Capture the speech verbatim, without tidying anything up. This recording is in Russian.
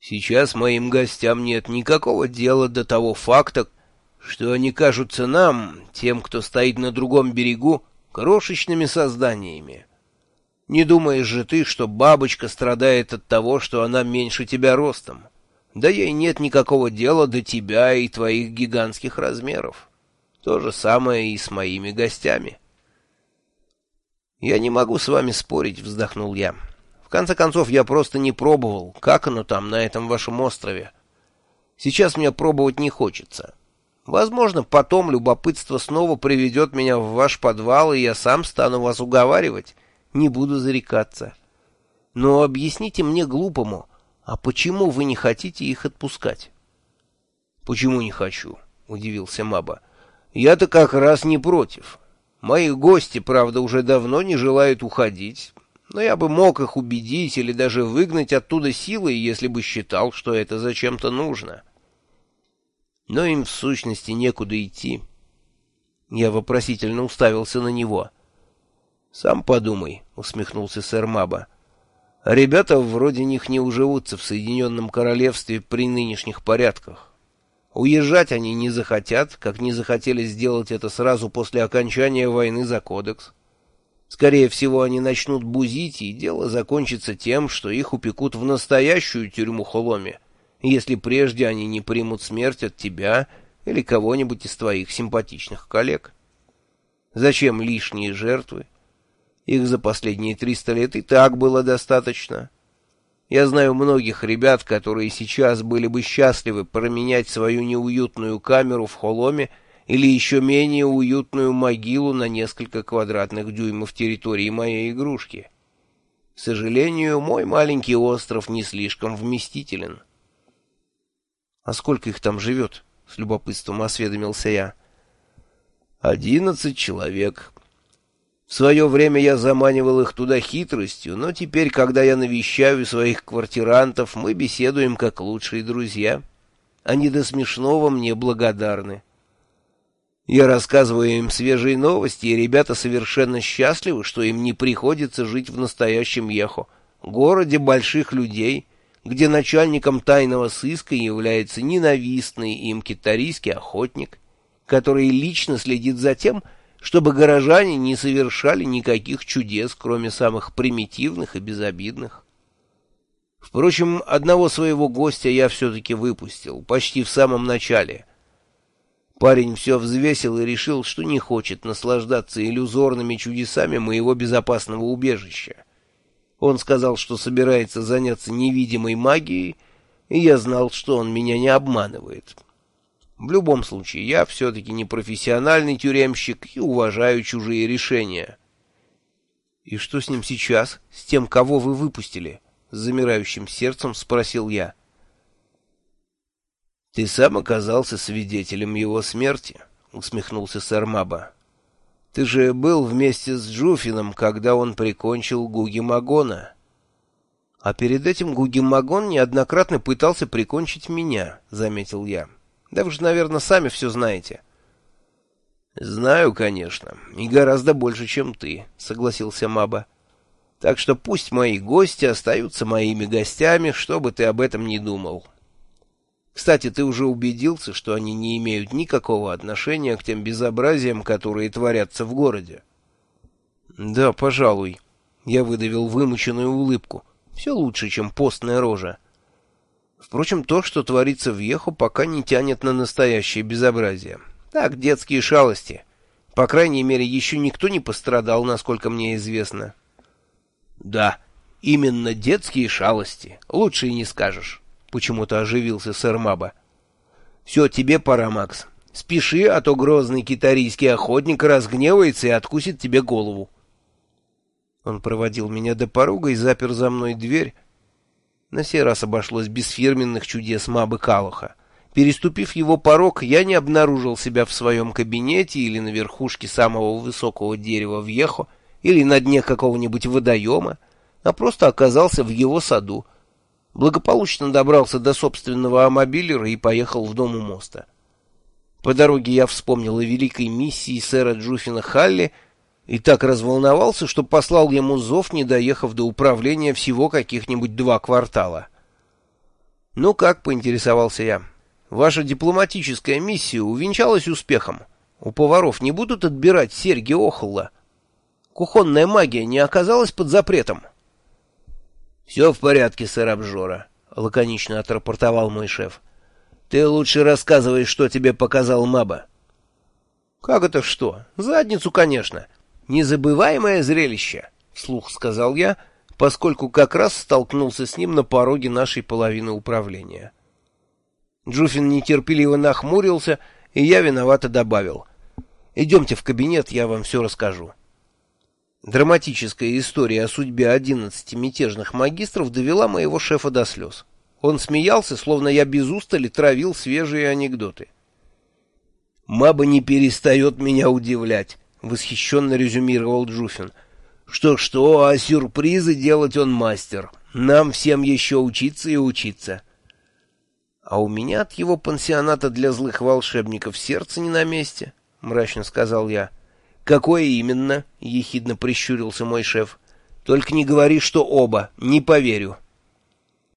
Сейчас моим гостям нет никакого дела до того факта, что они кажутся нам, тем, кто стоит на другом берегу, крошечными созданиями. Не думаешь же ты, что бабочка страдает от того, что она меньше тебя ростом? Да ей нет никакого дела до тебя и твоих гигантских размеров. То же самое и с моими гостями. «Я не могу с вами спорить», — вздохнул я. «В конце концов, я просто не пробовал, как оно там на этом вашем острове. Сейчас мне пробовать не хочется. Возможно, потом любопытство снова приведет меня в ваш подвал, и я сам стану вас уговаривать, не буду зарекаться. Но объясните мне, глупому, а почему вы не хотите их отпускать?» «Почему не хочу?» — удивился Маба. «Я-то как раз не против. Мои гости, правда, уже давно не желают уходить, но я бы мог их убедить или даже выгнать оттуда силой, если бы считал, что это зачем-то нужно. Но им в сущности некуда идти». Я вопросительно уставился на него. «Сам подумай», — усмехнулся сэр Маба. «Ребята вроде них не уживутся в Соединенном Королевстве при нынешних порядках. Уезжать они не захотят, как не захотели сделать это сразу после окончания войны за кодекс. Скорее всего, они начнут бузить, и дело закончится тем, что их упекут в настоящую тюрьму Холоми, если прежде они не примут смерть от тебя или кого-нибудь из твоих симпатичных коллег. Зачем лишние жертвы? Их за последние триста лет и так было достаточно. Я знаю многих ребят, которые сейчас были бы счастливы променять свою неуютную камеру в Холоме или еще менее уютную могилу на несколько квадратных дюймов территории моей игрушки. К сожалению, мой маленький остров не слишком вместителен». «А сколько их там живет?» — с любопытством осведомился я. «Одиннадцать человек. В свое время я заманивал их туда хитростью, но теперь, когда я навещаю своих квартирантов, мы беседуем как лучшие друзья. Они до смешного мне благодарны. Я рассказываю им свежие новости, и ребята совершенно счастливы, что им не приходится жить в настоящем Йехо, городе больших людей, где начальником тайного сыска является ненавистный им китарийский охотник, который лично следит за тем, чтобы горожане не совершали никаких чудес, кроме самых примитивных и безобидных. Впрочем, одного своего гостя я все-таки выпустил, почти в самом начале. Парень все взвесил и решил, что не хочет наслаждаться иллюзорными чудесами моего безопасного убежища. Он сказал, что собирается заняться невидимой магией, и я знал, что он меня не обманывает. В любом случае, я все-таки не профессиональный тюремщик и уважаю чужие решения. — И что с ним сейчас, с тем, кого вы выпустили? — с замирающим сердцем спросил я. — Ты сам оказался свидетелем его смерти, — усмехнулся сэр Маба. — Ты же был вместе с Джуфином, когда он прикончил Гуги-Магона. — А перед этим Гуги-Магон неоднократно пытался прикончить меня, — заметил я. Да вы же, наверное, сами все знаете. — Знаю, конечно, и гораздо больше, чем ты, — согласился Маба. — Так что пусть мои гости остаются моими гостями, что бы ты об этом ни думал. Кстати, ты уже убедился, что они не имеют никакого отношения к тем безобразиям, которые творятся в городе? — Да, пожалуй. Я выдавил вымученную улыбку. Все лучше, чем постная рожа. Впрочем, то, что творится в Йехо, пока не тянет на настоящее безобразие. Так, детские шалости. По крайней мере, еще никто не пострадал, насколько мне известно. — Да, именно детские шалости. Лучше и не скажешь. Почему-то оживился сэр Маба. — Все, тебе пора, Макс. Спеши, а то грозный китарийский охотник разгневается и откусит тебе голову. Он проводил меня до порога и запер за мной дверь. На сей раз обошлось без фирменных чудес Мабы Калуха. Переступив его порог, я не обнаружил себя в своем кабинете или на верхушке самого высокого дерева в Йехо, или на дне какого-нибудь водоема, а просто оказался в его саду. Благополучно добрался до собственного амобилера и поехал в дом у моста. По дороге я вспомнил о великой миссии сэра Джуфина Халли и так разволновался, что послал ему зов, не доехав до управления всего каких-нибудь два квартала. «Ну как?» — поинтересовался я. «Ваша дипломатическая миссия увенчалась успехом. У поваров не будут отбирать серьги Охолла? Кухонная магия не оказалась под запретом?» «Все в порядке, сэр Обжора», — лаконично отрапортовал мой шеф. «Ты лучше рассказывай, что тебе показал Маба». «Как это что? Задницу, конечно. Незабываемое зрелище», — вслух сказал я, поскольку как раз столкнулся с ним на пороге нашей половины управления. Джуфин нетерпеливо нахмурился, и я виновато добавил: «Идемте в кабинет, я вам все расскажу». Драматическая история о судьбе одиннадцати мятежных магистров довела моего шефа до слез. Он смеялся, словно я без устали травил свежие анекдоты. «Маба не перестает меня удивлять», — восхищенно резюмировал Джуфин. «Что-что, а сюрпризы делать он мастер. Нам всем еще учиться и учиться». «А у меня от его пансионата для злых волшебников сердце не на месте», — мрачно сказал я. «Какое именно?» — ехидно прищурился мой шеф. «Только не говори, что оба, не поверю».